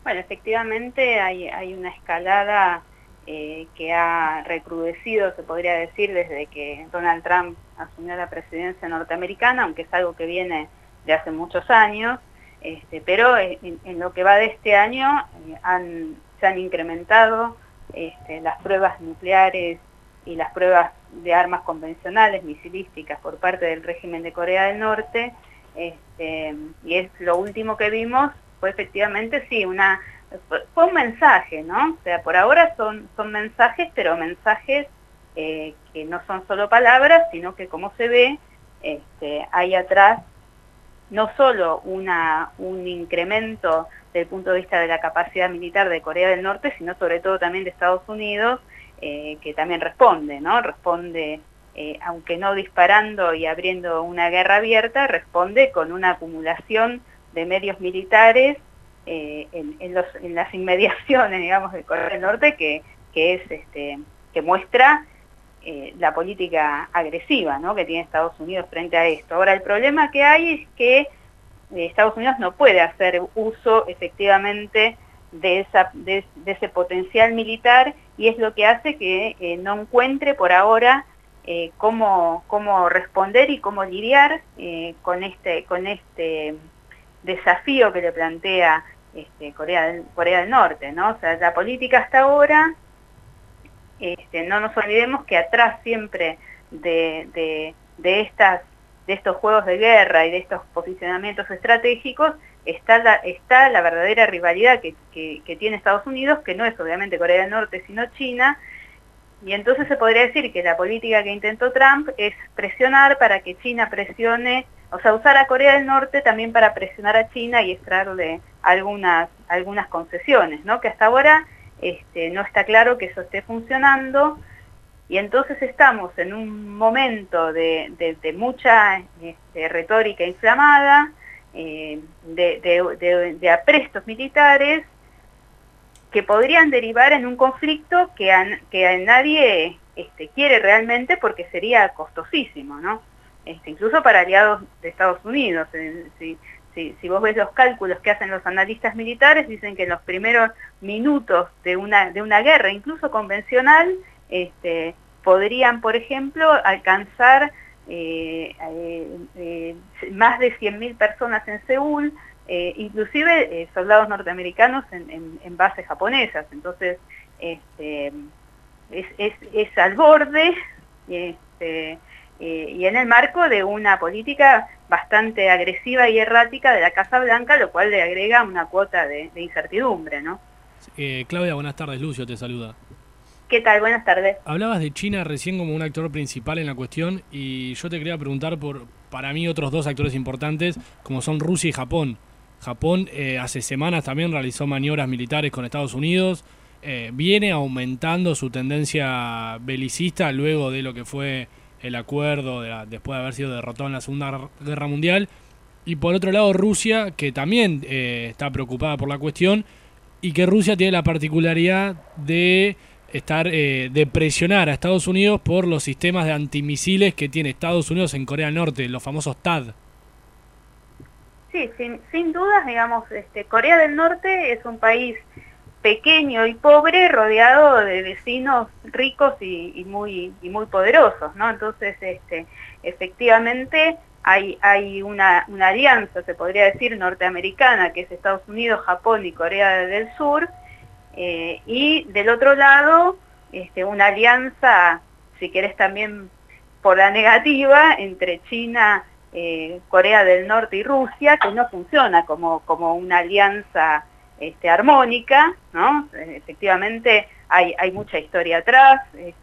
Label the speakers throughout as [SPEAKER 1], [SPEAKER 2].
[SPEAKER 1] Bueno, efectivamente hay una escalada que ha recrudecido, se podría decir, desde que Donald Trump asumió la presidencia norteamericana, aunque es algo que viene de hace muchos años, pero en lo que va de este año se han incrementado las pruebas nucleares y las pruebas de armas convencionales, misilísticas, por parte del régimen de Corea del Norte, y es lo último que vimos fue efectivamente, sí, fue un mensaje, ¿no? O sea, por ahora son mensajes, pero mensajes que no son solo palabras, sino que, como se ve, hay atrás no solo un incremento desde el punto de vista de la capacidad militar de Corea del Norte, sino sobre todo también de Estados Unidos, que también responde, ¿no? Responde, aunque no disparando y abriendo una guerra abierta, responde con una acumulación de medios militares en las inmediaciones, digamos, de Corea del Norte, que muestra la política agresiva, ¿no?, que tiene Estados Unidos frente a esto. Ahora, el problema que hay es que Estados Unidos no puede hacer uso efectivamente de ese potencial militar, y es lo que hace que no encuentre por ahora cómo responder y cómo lidiar con este desafío que le plantea Corea del Norte, ¿no? O sea, la política hasta ahora, no nos olvidemos que atrás siempre de estos juegos de guerra y de estos posicionamientos estratégicos está la verdadera rivalidad que tiene Estados Unidos, que no es obviamente Corea del Norte, sino China. Y entonces se podría decir que la política que intentó Trump es presionar para que China presione, o sea, usar a Corea del Norte también para presionar a China y extraerle algunas concesiones, ¿no? Que hasta ahora no está claro que eso esté funcionando, y entonces estamos en un momento de mucha retórica inflamada, de aprestos militares, que podrían derivar en un conflicto que a nadie quiere realmente, porque sería costosísimo, ¿no? Incluso para aliados de Estados Unidos. Si vos ves los cálculos que hacen los analistas militares, dicen que en los primeros minutos de una guerra, incluso convencional, podrían, por ejemplo, alcanzar más de 100.000 personas en Seúl, inclusive soldados norteamericanos en bases japonesas. Entonces, es al borde, y en el marco de una política bastante agresiva y errática de la Casa Blanca, lo cual le agrega una cuota de incertidumbre, ¿no?
[SPEAKER 2] Claudia, buenas tardes. Lucio te saluda.
[SPEAKER 1] ¿Qué tal? Buenas tardes.
[SPEAKER 2] Hablabas de China recién como un actor principal en la cuestión, y yo te quería preguntar por, para mí, otros dos actores importantes, como son Rusia y Japón. Japón hace semanas también realizó maniobras militares con Estados Unidos, viene aumentando su tendencia belicista luego de lo que fue el acuerdo después de haber sido derrotado en la Segunda Guerra Mundial. Y por otro lado, Rusia, que también está preocupada por la cuestión, y que Rusia tiene la particularidad de de presionar a Estados Unidos por los sistemas de antimisiles que tiene Estados Unidos en Corea del Norte, los famosos THAAD.
[SPEAKER 1] Sí, sin dudas, digamos, Corea del Norte es un país pequeño y pobre, rodeado de vecinos ricos y muy poderosos, ¿no? Entonces, efectivamente, hay una alianza, se podría decir, norteamericana, que es Estados Unidos, Japón y Corea del Sur, y del otro lado, una alianza, si querés también por la negativa, entre China, Corea del Norte y Rusia, que no funciona como una alianza armónica, ¿no? Efectivamente hay mucha historia atrás,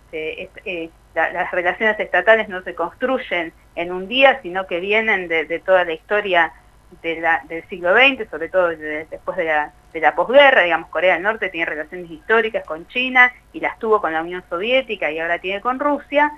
[SPEAKER 1] las relaciones estatales no se construyen en un día, sino que vienen de toda la historia del siglo XX, sobre todo después de la posguerra. Digamos, Corea del Norte tiene relaciones históricas con China, y las tuvo con la Unión Soviética, y ahora tiene con Rusia.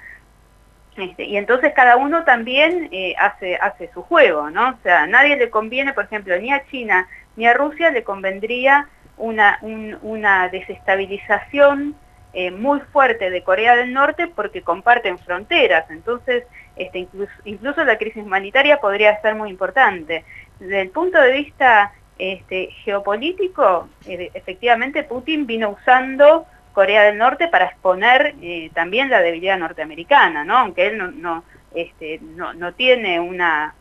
[SPEAKER 1] Y entonces cada uno también hace su juego, ¿no? O sea, a nadie le conviene, por ejemplo, ni a China ni a Rusia le convendría una desestabilización muy fuerte de Corea del Norte, porque comparten fronteras. Entonces, incluso la crisis humanitaria podría ser muy importante. Desde el punto de vista geopolítico, efectivamente Putin vino usando Corea del Norte para exponer también la debilidad norteamericana, ¿no? Aunque él no tiene una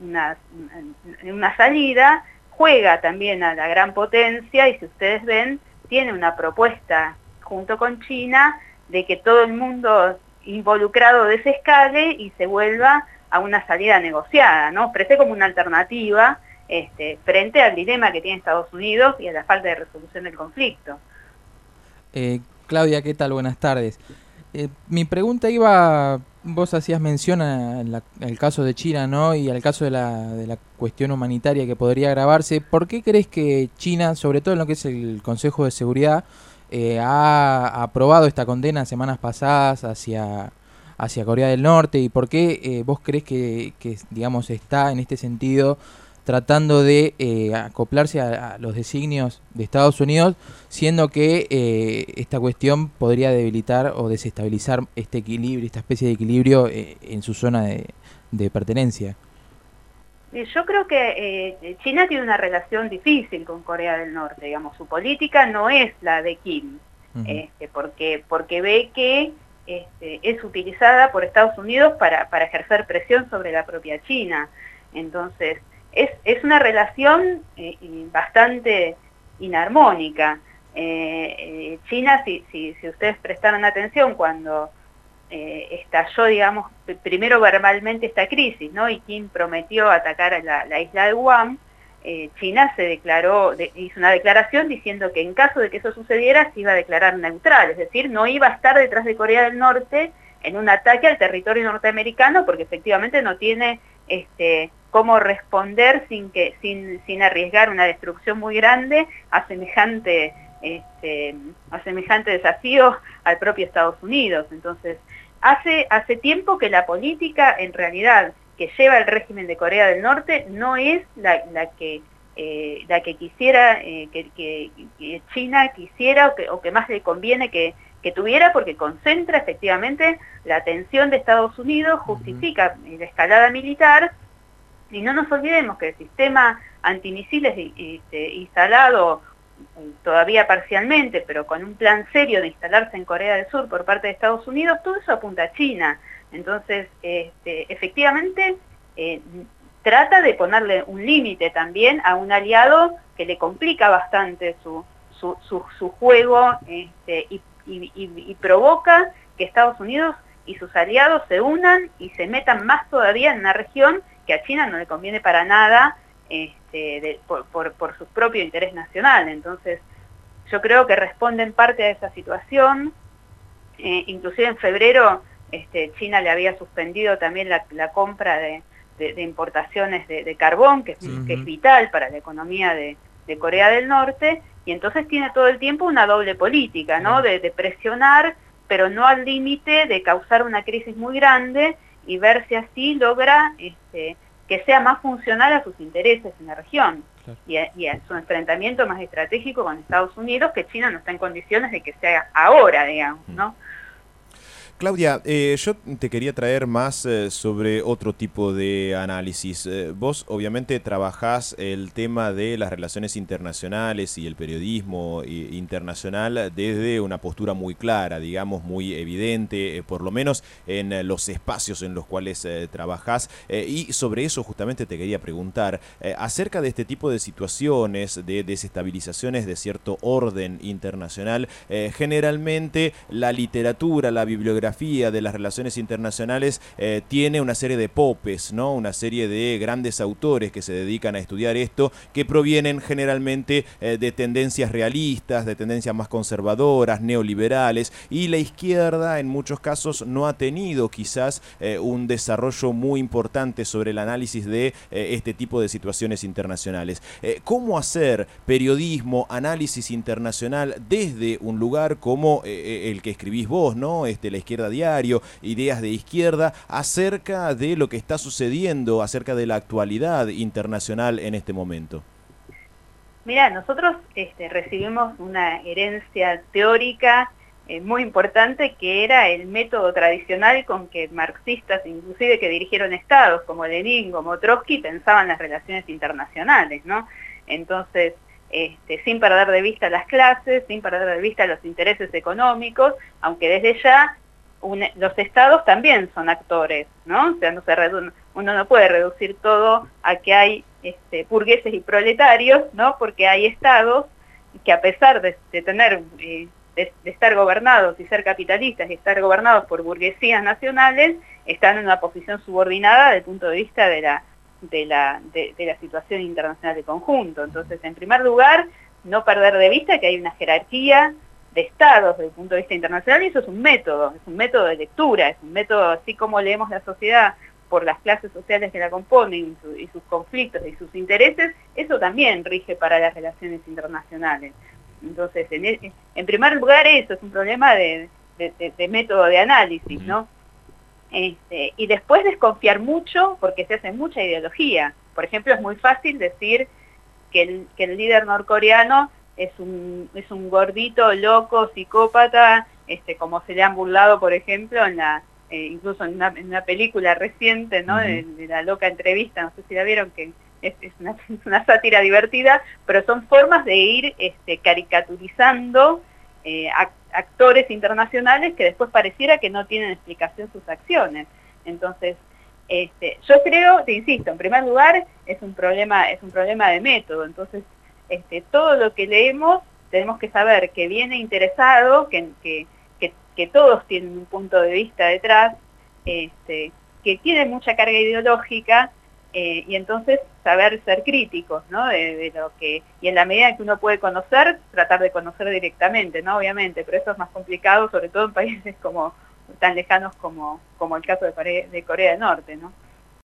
[SPEAKER 1] salida, juega también a la gran potencia y si ustedes ven, tiene una propuesta junto con China de que todo el mundo involucrado desescale y se vuelva a una salida negociada, ¿no? Ofrece como una alternativa frente al dilema que tiene Estados Unidos y a la falta de resolución del conflicto.
[SPEAKER 3] Claudia, ¿qué tal? Buenas tardes. Mi pregunta iba, vos hacías mención al caso de China, ¿no? Y al caso de la cuestión humanitaria que podría agravarse. ¿Por qué crees que China, sobre todo en lo que es el Consejo de Seguridad, ha aprobado esta condena semanas pasadas hacia Corea del Norte? ¿Y por qué vos crees que, digamos, está en este sentido tratando de acoplarse a los designios de Estados Unidos, siendo que esta cuestión podría debilitar o desestabilizar este equilibrio, esta especie de equilibrio en su zona de pertenencia?
[SPEAKER 1] Yo creo que China tiene una relación difícil con Corea del Norte, digamos, su política no es la de Kim, porque ve que es utilizada por Estados Unidos para ejercer presión sobre la propia China. Entonces, es una relación bastante inarmónica. China, si ustedes prestaron atención, cuando estalló, digamos, primero verbalmente esta crisis, ¿no? Y Kim prometió atacar a la isla de Guam, China hizo una declaración diciendo que en caso de que eso sucediera se iba a declarar neutral, es decir, no iba a estar detrás de Corea del Norte en un ataque al territorio norteamericano porque efectivamente no tiene cómo responder sin arriesgar una destrucción muy grande a semejante desafío al propio Estados Unidos. Entonces, hace tiempo que la política, en realidad, que lleva el régimen de Corea del Norte no es la que quisiera, que China quisiera o que más le conviene que tuviera, porque concentra efectivamente la atención de Estados Unidos, justifica la escalada militar. Y no nos olvidemos que el sistema antimisiles instalado todavía parcialmente, pero con un plan serio de instalarse en Corea del Sur por parte de Estados Unidos, todo eso apunta a China. Entonces, efectivamente, trata de ponerle un límite también a un aliado que le complica bastante su juego y provoca que Estados Unidos y sus aliados se unan y se metan más todavía en una región que a China no le conviene para nada por su propio interés nacional. Entonces, yo creo que responde en parte a esa situación. Inclusive en febrero China le había suspendido también la compra de importaciones de carbón, que es vital para la economía de Corea del Norte, y entonces tiene todo el tiempo una doble política, ¿no? De presionar, pero no al límite de causar una crisis muy grande y ver si así logra que sea más funcional a sus intereses en la región. Claro. Y a su enfrentamiento más estratégico con Estados Unidos, que China no está en condiciones de que sea ahora, digamos, ¿no?
[SPEAKER 4] Claudia, yo te quería traer más sobre otro tipo de análisis. Vos obviamente trabajás el tema de las relaciones internacionales y el periodismo internacional desde una postura muy clara, digamos, muy evidente, por lo menos en los espacios en los cuales trabajás. Y sobre eso justamente te quería preguntar, acerca de este tipo de situaciones, de desestabilizaciones de cierto orden internacional, generalmente la literatura, la bibliografía de las relaciones internacionales tiene una serie de popes, ¿no? Una serie de grandes autores que se dedican a estudiar esto, que provienen generalmente de tendencias realistas, de tendencias más conservadoras, neoliberales, y la izquierda en muchos casos no ha tenido quizás un desarrollo muy importante sobre el análisis de este tipo de situaciones internacionales. ¿Cómo hacer periodismo, análisis internacional desde un lugar como el que escribís vos, ¿no? La izquierda diario, ideas de izquierda, acerca de lo que está sucediendo, acerca de la actualidad internacional en este momento?
[SPEAKER 1] Mira, nosotros recibimos una herencia teórica muy importante, que era el método tradicional con que marxistas, inclusive que dirigieron estados como Lenin, como Trotsky, pensaban las relaciones internacionales, ¿no? Entonces, sin perder de vista las clases, sin perder de vista los intereses económicos, aunque desde ya los estados también son actores, ¿no? O sea, uno no puede reducir todo a que hay burgueses y proletarios, ¿no? Porque hay estados que, a pesar de tener de estar gobernados y ser capitalistas y estar gobernados por burguesías nacionales, están en una posición subordinada desde el punto de vista de la situación internacional de conjunto. Entonces, en primer lugar, no perder de vista que hay una jerarquía de estados desde el punto de vista internacional, y eso es un método de lectura, es un método, así como leemos la sociedad por las clases sociales que la componen y sus conflictos y sus intereses, eso también rige para las relaciones internacionales. Entonces, en primer lugar, eso es un problema de método de análisis, ¿no? Y después desconfiar mucho, porque se hace mucha ideología. Por ejemplo, es muy fácil decir que el líder norcoreano es un gordito, loco, psicópata, como se le han burlado, por ejemplo, incluso en una película reciente, ¿no? De la loca entrevista, no sé si la vieron, que es una sátira divertida, pero son formas de ir caricaturizando actores internacionales que después pareciera que no tienen explicación sus acciones. Entonces, yo creo, te insisto, en primer lugar es un problema de método. Entonces, todo lo que leemos tenemos que saber que viene interesado, que todos tienen un punto de vista detrás, que tiene mucha carga ideológica, y entonces saber ser críticos, ¿no? de lo que, y en la medida que uno puede conocer, tratar de conocer directamente, ¿no? Obviamente, pero eso es más complicado, sobre todo en países tan lejanos como el caso de Corea del Norte, ¿no?